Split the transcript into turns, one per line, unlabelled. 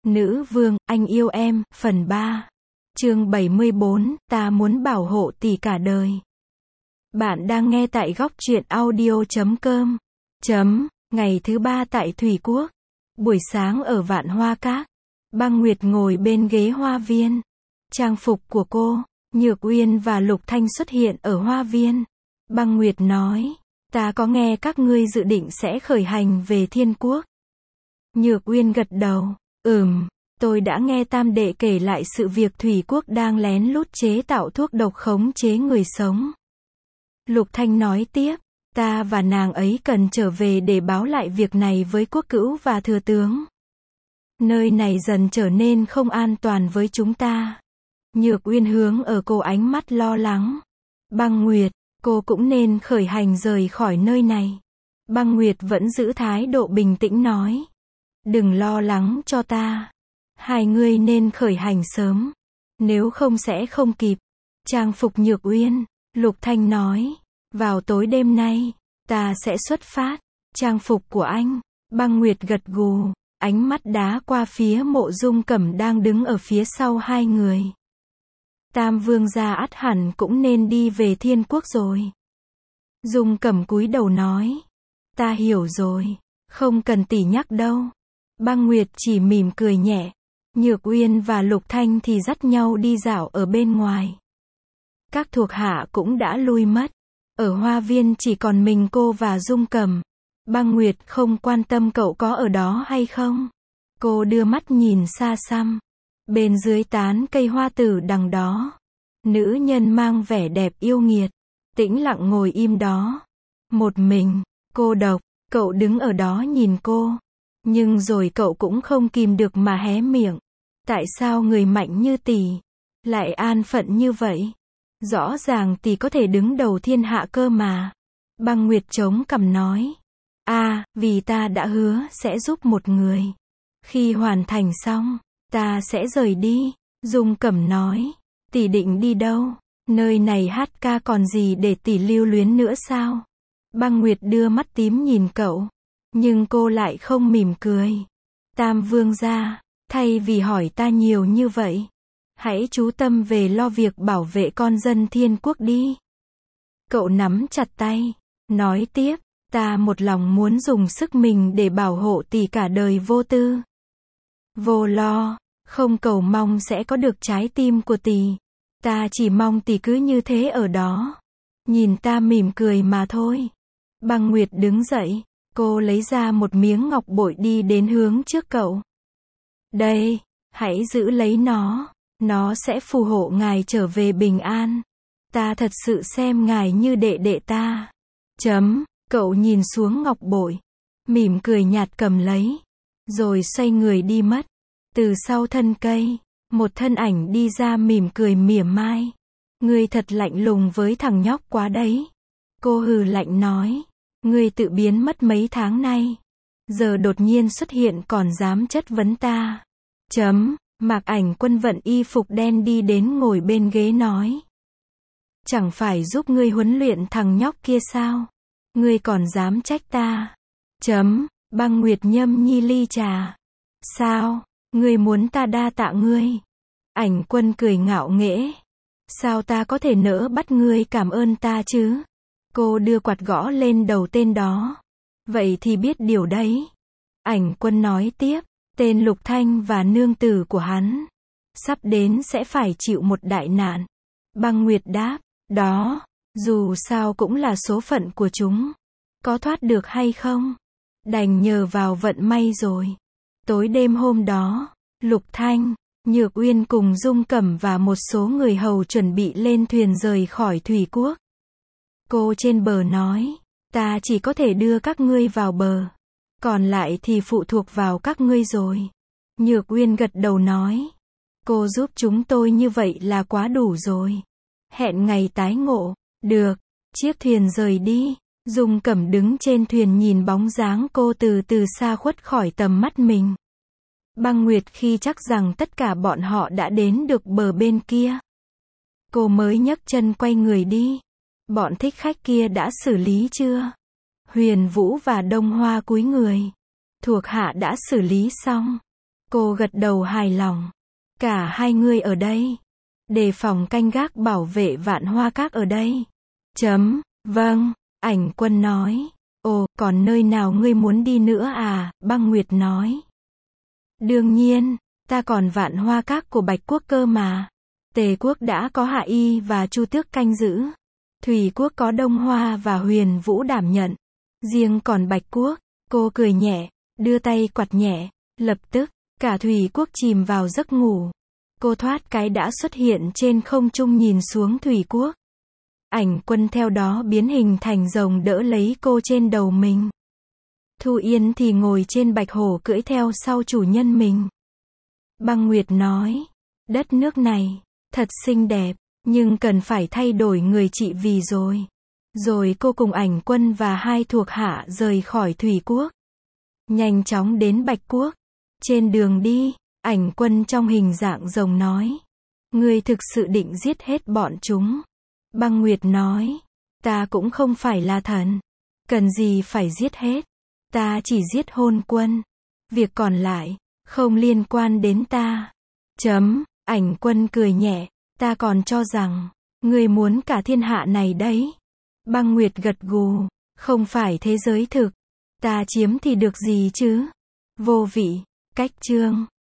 Nữ vương, anh yêu em, phần 3. Chương 74, ta muốn bảo hộ tỷ cả đời. Bạn đang nghe tại góc truyện audio.com. Ngày thứ 3 tại Thủy Quốc. Buổi sáng ở Vạn Hoa Các. Băng Nguyệt ngồi bên ghế hoa viên. Trang phục của cô, Nhược Uyên và Lục Thanh xuất hiện ở hoa viên. Băng Nguyệt nói, ta có nghe các ngươi dự định sẽ khởi hành về Thiên Quốc. Nhược Uyên gật đầu, tôi đã nghe Tam đệ kể lại sự việc Thủy Quốc đang lén lút chế tạo thuốc độc khống chế người sống. Lục Thanh nói tiếp, ta và nàng ấy cần trở về để báo lại việc này với quốc cữu và thừa tướng. Nơi này dần trở nên không an toàn với chúng ta. Nhược Uyên hướng ở cô ánh mắt lo lắng. Băng Nguyệt, cô cũng nên khởi hành rời khỏi nơi này. Băng Nguyệt vẫn giữ thái độ bình tĩnh nói. Đừng lo lắng cho ta. Hai người nên khởi hành sớm. Nếu không sẽ không kịp. Trang phục Nhược Uyên, Lục Thanh nói. Vào tối đêm nay, ta sẽ xuất phát. Trang phục của anh. Băng Nguyệt gật gù. Ánh mắt đá qua phía Mộ Dung Cẩm đang đứng ở phía sau hai người. Tam vương gia ắt hẳn cũng nên đi về Thiên Quốc rồi. Dung Cẩm cúi đầu nói. Ta hiểu rồi. Không cần tỷ nhắc đâu. Băng Nguyệt chỉ mỉm cười nhẹ. Nhược Uyên và Lục Thanh thì dắt nhau đi dạo ở bên ngoài. Các thuộc hạ cũng đã lui mất. Ở hoa viên chỉ còn mình cô và Dung Cẩm. Băng Nguyệt không quan tâm cậu có ở đó hay không. Cô đưa mắt nhìn xa xăm. Bên dưới tán cây hoa tử đằng đó. Nữ nhân mang vẻ đẹp yêu nghiệt. Tĩnh lặng ngồi im đó. Một mình, cô độc, cậu đứng ở đó nhìn cô. Nhưng rồi cậu cũng không kìm được mà hé miệng. Tại sao người mạnh như tỷ lại an phận như vậy? Rõ ràng tỷ có thể đứng đầu thiên hạ cơ mà. Băng Nguyệt chống cằm nói. Vì ta đã hứa sẽ giúp một người. Khi hoàn thành xong, ta sẽ rời đi. Dung Cẩm nói. Tỷ định đi đâu? Nơi này hát ca còn gì để tỷ lưu luyến nữa sao? Băng Nguyệt đưa mắt tím nhìn cậu. Nhưng cô lại không mỉm cười. Tam vương gia, thay vì hỏi ta nhiều như vậy, hãy chú tâm về lo việc bảo vệ con dân Thiên Quốc đi. Cậu nắm chặt tay, nói tiếp, ta một lòng muốn dùng sức mình để bảo hộ tỷ cả đời vô tư. Vô lo, không cầu mong sẽ có được trái tim của tỷ. Ta chỉ mong tỷ cứ như thế ở đó. Nhìn ta mỉm cười mà thôi. Băng Nguyệt đứng dậy. Cô lấy ra một miếng ngọc bội đi đến hướng trước cậu. Đây, hãy giữ lấy nó. Nó sẽ phù hộ ngài trở về bình an. Ta thật sự xem ngài như đệ đệ ta. Cậu nhìn xuống ngọc bội. Mỉm cười nhạt cầm lấy. Rồi xoay người đi mất. Từ sau thân cây, một thân ảnh đi ra mỉm cười mỉa mai. Ngươi thật lạnh lùng với thằng nhóc quá đấy. Cô hừ lạnh nói. Ngươi tự biến mất mấy tháng nay. Giờ đột nhiên xuất hiện còn dám chất vấn ta. Mạc Ảnh Quân vận y phục đen đi đến ngồi bên ghế nói. Chẳng phải giúp ngươi huấn luyện thằng nhóc kia sao? Ngươi còn dám trách ta. Băng Nguyệt nhâm nhi ly trà. Sao? Ngươi muốn ta đa tạ ngươi? Ảnh Quân cười ngạo nghễ. Sao ta có thể nỡ bắt ngươi cảm ơn ta chứ? Cô đưa quạt gõ lên đầu tên đó. Vậy thì biết điều đấy. Ảnh Quân nói tiếp. Tên Lục Thanh và nương tử của hắn sắp đến sẽ phải chịu một đại nạn. Băng Nguyệt đáp. Đó, dù sao cũng là số phận của chúng. Có thoát được hay không? Đành nhờ vào vận may rồi. Tối đêm hôm đó, Lục Thanh, Nhược Uyên cùng Dung Cẩm và một số người hầu chuẩn bị lên thuyền rời khỏi Thủy Quốc. Cô trên bờ nói, ta chỉ có thể đưa các ngươi vào bờ. Còn lại thì phụ thuộc vào các ngươi rồi. Nhược Uyên gật đầu nói, cô giúp chúng tôi như vậy là quá đủ rồi. Hẹn ngày tái ngộ. Được. Chiếc thuyền rời đi. Dung Cẩm đứng trên thuyền nhìn bóng dáng cô từ từ xa khuất khỏi tầm mắt mình. Băng Nguyệt khi chắc rằng tất cả bọn họ đã đến được bờ bên kia. Cô mới nhấc chân quay người đi. Bọn thích khách kia đã xử lý chưa? Huyền Vũ và Đông Hoa cúi người. Thuộc hạ đã xử lý xong. Cô gật đầu hài lòng. Cả hai ngươi ở đây. Đề phòng canh gác bảo vệ Vạn Hoa Các ở đây. Vâng, Ảnh Quân nói. Ồ, còn nơi nào ngươi muốn đi nữa à? Băng Nguyệt nói. Đương nhiên, ta còn Vạn Hoa Các của Bạch Quốc cơ mà. Tề Quốc đã có Hạ Y và Chu Tước canh giữ. Thủy Quốc có Đông Hoa và Huyền Vũ đảm nhận. Riêng còn Bạch Quốc, cô cười nhẹ, đưa tay quạt nhẹ. Lập tức, cả Thủy Quốc chìm vào giấc ngủ. Cô thoát cái đã xuất hiện trên không trung nhìn xuống Thủy Quốc. Ảnh Quân theo đó biến hình thành rồng đỡ lấy cô trên đầu mình. Thu Yên thì ngồi trên bạch hổ cưỡi theo sau chủ nhân mình. Băng Nguyệt nói, đất nước này, thật xinh đẹp, nhưng cần phải thay đổi người trị vì rồi. Rồi cô cùng Ảnh Quân và hai thuộc hạ rời khỏi Thủy Quốc. Nhanh chóng đến Bạch Quốc. Trên đường đi, Ảnh Quân trong hình dạng rồng nói. Ngươi thực sự định giết hết bọn chúng. Băng Nguyệt nói. Ta cũng không phải là thần. Cần gì phải giết hết. Ta chỉ giết Hôn Quân. Việc còn lại, không liên quan đến ta. Ảnh Quân cười nhẹ. Ta còn cho rằng, ngươi muốn cả thiên hạ này đấy. Băng Nguyệt gật gù. Không phải thế giới thực. Ta chiếm thì được gì chứ? Vô vị. Cách chương